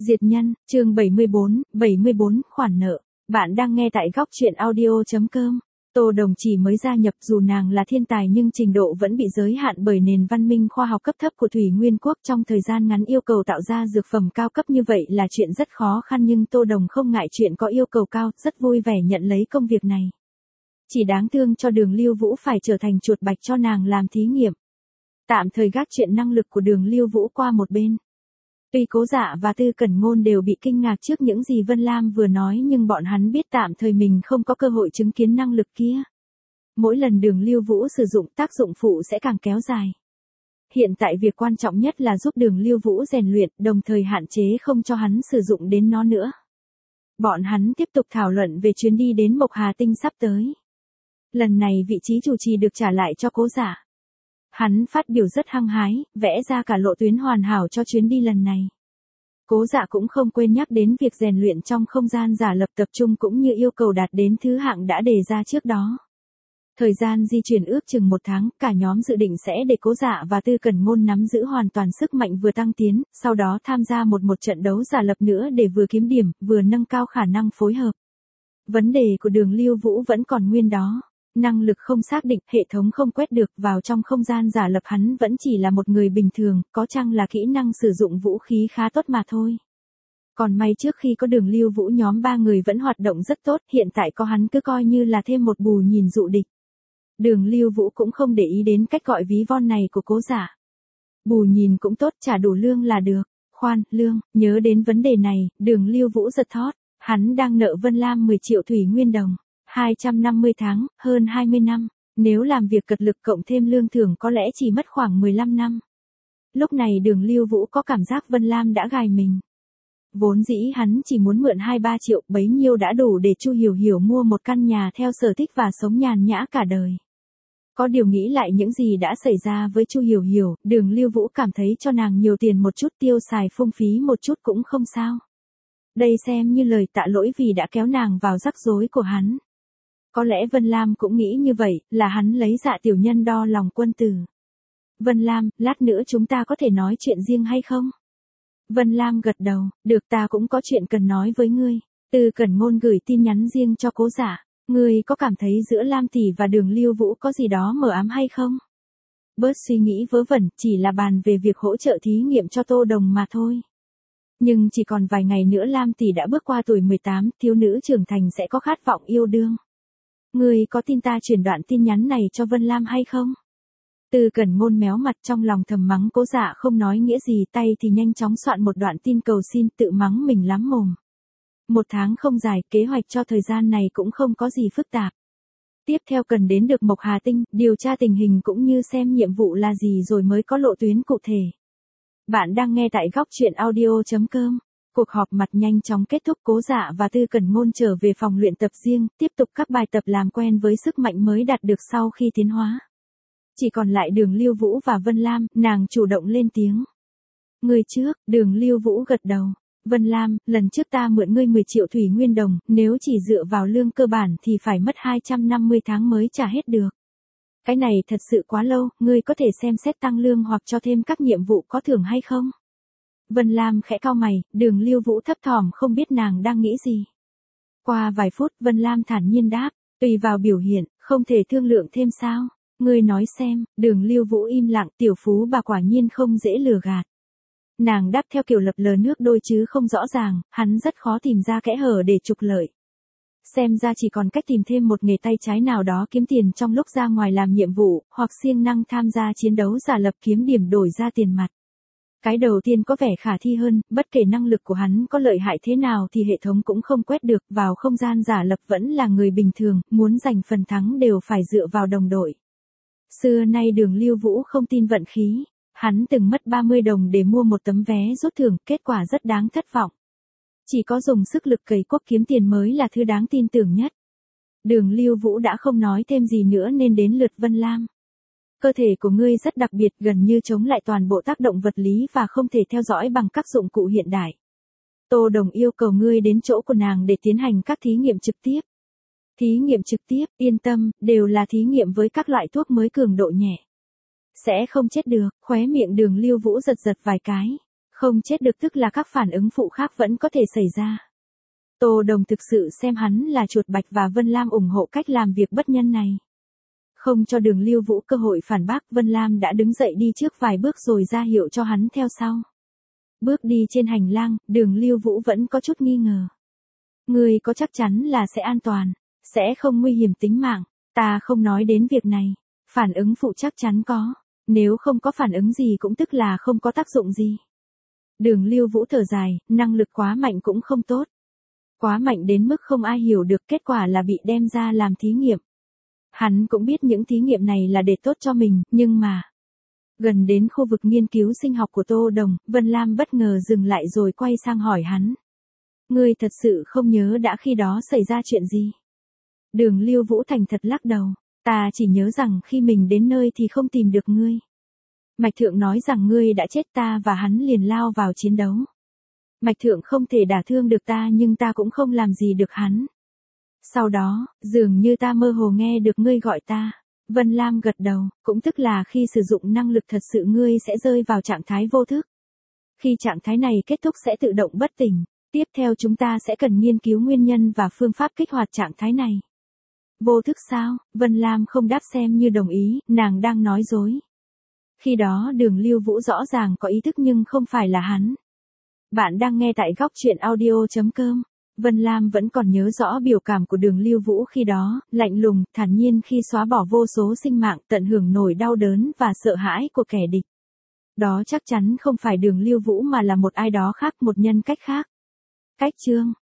Diệt nhân, chương 74, khoản nợ. Bạn đang nghe tại góc truyện audio.com. Tô Đồng chỉ mới gia nhập, dù nàng là thiên tài nhưng trình độ vẫn bị giới hạn bởi nền văn minh khoa học cấp thấp của Thủy Nguyên Quốc. Trong thời gian ngắn yêu cầu tạo ra dược phẩm cao cấp như vậy là chuyện rất khó khăn, nhưng Tô Đồng không ngại chuyện có yêu cầu cao, rất vui vẻ nhận lấy công việc này. Chỉ đáng thương cho Đường Lưu Vũ phải trở thành chuột bạch cho nàng làm thí nghiệm. Tạm thời gác chuyện năng lực của Đường Lưu Vũ qua một bên. Tuy Cố Dạ và Tư Cẩn Ngôn đều bị kinh ngạc trước những gì Vân Lam vừa nói, nhưng bọn hắn biết tạm thời mình không có cơ hội chứng kiến năng lực kia. Mỗi lần Đường Lưu Vũ sử dụng, tác dụng phụ sẽ càng kéo dài. Hiện tại việc quan trọng nhất là giúp Đường Lưu Vũ rèn luyện, đồng thời hạn chế không cho hắn sử dụng đến nó nữa. Bọn hắn tiếp tục thảo luận về chuyến đi đến Mộc Hà Tinh sắp tới. Lần này vị trí chủ trì được trả lại cho Cố Dạ. Hắn phát biểu rất hăng hái, vẽ ra cả lộ tuyến hoàn hảo cho chuyến đi lần này. Cố Dạ cũng không quên nhắc đến việc rèn luyện trong không gian giả lập tập trung cũng như yêu cầu đạt đến thứ hạng đã đề ra trước đó. Thời gian di chuyển ước chừng 1 tháng, cả nhóm dự định sẽ để Cố Dạ và Tư Cẩn Ngôn nắm giữ hoàn toàn sức mạnh vừa tăng tiến, sau đó tham gia một trận đấu giả lập nữa để vừa kiếm điểm, vừa nâng cao khả năng phối hợp. Vấn đề của Đường Lưu Vũ vẫn còn nguyên đó. Năng lực không xác định, hệ thống không quét được, vào trong không gian giả lập hắn vẫn chỉ là một người bình thường, có chăng là kỹ năng sử dụng vũ khí khá tốt mà thôi. Còn may trước khi có Đường Lưu Vũ nhóm 3 người vẫn hoạt động rất tốt, hiện tại có hắn cứ coi như là thêm một bù nhìn dụ địch. Đường Lưu Vũ cũng không để ý đến cách gọi ví von này của Cố Dạ. Bù nhìn cũng tốt, trả đủ lương là được. Khoan, lương, nhớ đến vấn đề này, Đường Lưu Vũ giật thót, hắn đang nợ Vân Lam 10 triệu thủy nguyên đồng. 250 tháng, hơn 20 năm, nếu làm việc cật lực cộng thêm lương thưởng có lẽ chỉ mất khoảng 15 năm. Lúc này Đường Lưu Vũ có cảm giác Vân Lam đã gài mình. Vốn dĩ hắn chỉ muốn mượn 2-3 triệu, bấy nhiêu đã đủ để Chu Hiểu Hiểu mua một căn nhà theo sở thích và sống nhàn nhã cả đời. Có điều nghĩ lại những gì đã xảy ra với Chu Hiểu Hiểu, Đường Lưu Vũ cảm thấy cho nàng nhiều tiền một chút, tiêu xài phung phí một chút cũng không sao. Đây xem như lời tạ lỗi vì đã kéo nàng vào rắc rối của hắn. Có lẽ Vân Lam cũng nghĩ như vậy, là hắn lấy Dạ tiểu nhân đo lòng quân tử. Vân Lam, lát nữa chúng ta có thể nói chuyện riêng hay không? Vân Lam gật đầu, được, ta cũng có chuyện cần nói với ngươi. Tư Cẩn Ngôn gửi tin nhắn riêng cho Cố Dạ, ngươi có cảm thấy giữa Lam tỷ và Đường Lưu Vũ có gì đó mờ ám hay không? Bớt suy nghĩ vớ vẩn, chỉ là bàn về việc hỗ trợ thí nghiệm cho Tô Đồng mà thôi. Nhưng chỉ còn vài ngày nữa Lam tỷ đã bước qua tuổi 18, thiếu nữ trưởng thành sẽ có khát vọng yêu đương. Ngươi có tin ta chuyển đoạn tin nhắn này cho Vân Lam hay không? Tư Cẩn Ngôn méo mặt, trong lòng thầm mắng Cố Dạ không nói nghĩa gì, tay thì nhanh chóng soạn một đoạn tin cầu xin, tự mắng mình lắm mồm. 1 tháng không dài, kế hoạch cho thời gian này cũng không có gì phức tạp. Tiếp theo cần đến được Mộc Hà Tinh, điều tra tình hình cũng như xem nhiệm vụ là gì rồi mới có lộ tuyến cụ thể. Bạn đang nghe tại góc truyện audio.com. Cuộc họp mặt nhanh chóng kết thúc, Cố Dạ và Tư Cẩn Ngôn trở về phòng luyện tập riêng, tiếp tục các bài tập làm quen với sức mạnh mới đạt được sau khi tiến hóa. Chỉ còn lại Đường Lưu Vũ và Vân Lam, nàng chủ động lên tiếng. Người trước, Đường Lưu Vũ gật đầu. Vân Lam, lần trước ta mượn ngươi 10 triệu thủy nguyên đồng, nếu chỉ dựa vào lương cơ bản thì phải mất 250 tháng mới trả hết được. Cái này thật sự quá lâu, ngươi có thể xem xét tăng lương hoặc cho thêm các nhiệm vụ có thưởng hay không? Vân Lam khẽ cau mày, Đường Lưu Vũ thấp thỏm không biết nàng đang nghĩ gì. Qua vài phút, Vân Lam thản nhiên đáp, tùy vào biểu hiện, không thể thương lượng thêm sao? Ngươi nói xem. Đường Lưu Vũ im lặng, tiểu phú bà quả nhiên không dễ lừa gạt. Nàng đáp theo kiểu lập lờ nước đôi chứ không rõ ràng, hắn rất khó tìm ra kẽ hở để trục lợi. Xem ra chỉ còn cách tìm thêm một nghề tay trái nào đó kiếm tiền trong lúc ra ngoài làm nhiệm vụ, hoặc siêng năng tham gia chiến đấu giả lập kiếm điểm đổi ra tiền mặt. Cái đầu tiên có vẻ khả thi hơn, bất kể năng lực của hắn có lợi hại thế nào thì hệ thống cũng không quét được, vào không gian giả lập vẫn là người bình thường, muốn giành phần thắng đều phải dựa vào đồng đội. Xưa nay Đường Lưu Vũ không tin vận khí, hắn từng mất 30 đồng để mua một tấm vé rút thưởng, kết quả rất đáng thất vọng. Chỉ có dùng sức lực cày cuốc kiếm tiền mới là thứ đáng tin tưởng nhất. Đường Lưu Vũ đã không nói thêm gì nữa nên đến lượt Vân Lam. Cơ thể của ngươi rất đặc biệt, gần như chống lại toàn bộ tác động vật lý và không thể theo dõi bằng các dụng cụ hiện đại. Tô Đồng yêu cầu ngươi đến chỗ của nàng để tiến hành các thí nghiệm trực tiếp. Thí nghiệm trực tiếp, yên tâm, đều là thí nghiệm với các loại thuốc mới cường độ nhẹ. Sẽ không chết được, khóe miệng Đường Lưu Vũ giật giật vài cái. Không chết được tức là các phản ứng phụ khác vẫn có thể xảy ra. Tô Đồng thực sự xem hắn là chuột bạch và Vân Lam ủng hộ cách làm việc bất nhân này. Không cho Đường Lưu Vũ cơ hội phản bác, Vân Lam đã đứng dậy đi trước vài bước rồi ra hiệu cho hắn theo sau. Bước đi trên hành lang, Đường Lưu Vũ vẫn có chút nghi ngờ. Ngươi có chắc chắn là sẽ an toàn, sẽ không nguy hiểm tính mạng, ta không nói đến việc này. Phản ứng phụ chắc chắn có, nếu không có phản ứng gì cũng tức là không có tác dụng gì. Đường Lưu Vũ thở dài, năng lực quá mạnh cũng không tốt. Quá mạnh đến mức không ai hiểu được, kết quả là bị đem ra làm thí nghiệm. Hắn cũng biết những thí nghiệm này là để tốt cho mình, nhưng mà... Gần đến khu vực nghiên cứu sinh học của Tô Đồng, Vân Lam bất ngờ dừng lại rồi quay sang hỏi hắn. Ngươi thật sự không nhớ đã khi đó xảy ra chuyện gì? Đường Lưu Vũ thành thật lắc đầu. Ta chỉ nhớ rằng khi mình đến nơi thì không tìm được ngươi. Mạch Thượng nói rằng ngươi đã chết, ta và hắn liền lao vào chiến đấu. Mạch Thượng không thể đả thương được ta nhưng ta cũng không làm gì được hắn. Sau đó, dường như ta mơ hồ nghe được ngươi gọi ta. Vân Lam gật đầu, cũng tức là khi sử dụng năng lực thật sự ngươi sẽ rơi vào trạng thái vô thức. Khi trạng thái này kết thúc sẽ tự động bất tỉnh. Tiếp theo chúng ta sẽ cần nghiên cứu nguyên nhân và phương pháp kích hoạt trạng thái này. Vô thức sao? Vân Lam không đáp xem như đồng ý, nàng đang nói dối. Khi đó Đường Lưu Vũ rõ ràng có ý thức nhưng không phải là hắn. Bạn đang nghe tại góc truyện audio.com. Vân Lam vẫn còn nhớ rõ biểu cảm của Đường Lưu Vũ khi đó, lạnh lùng, thản nhiên khi xóa bỏ vô số sinh mạng, tận hưởng nỗi đau đớn và sợ hãi của kẻ địch. Đó chắc chắn không phải Đường Lưu Vũ mà là một ai đó khác, một nhân cách khác. Cách chương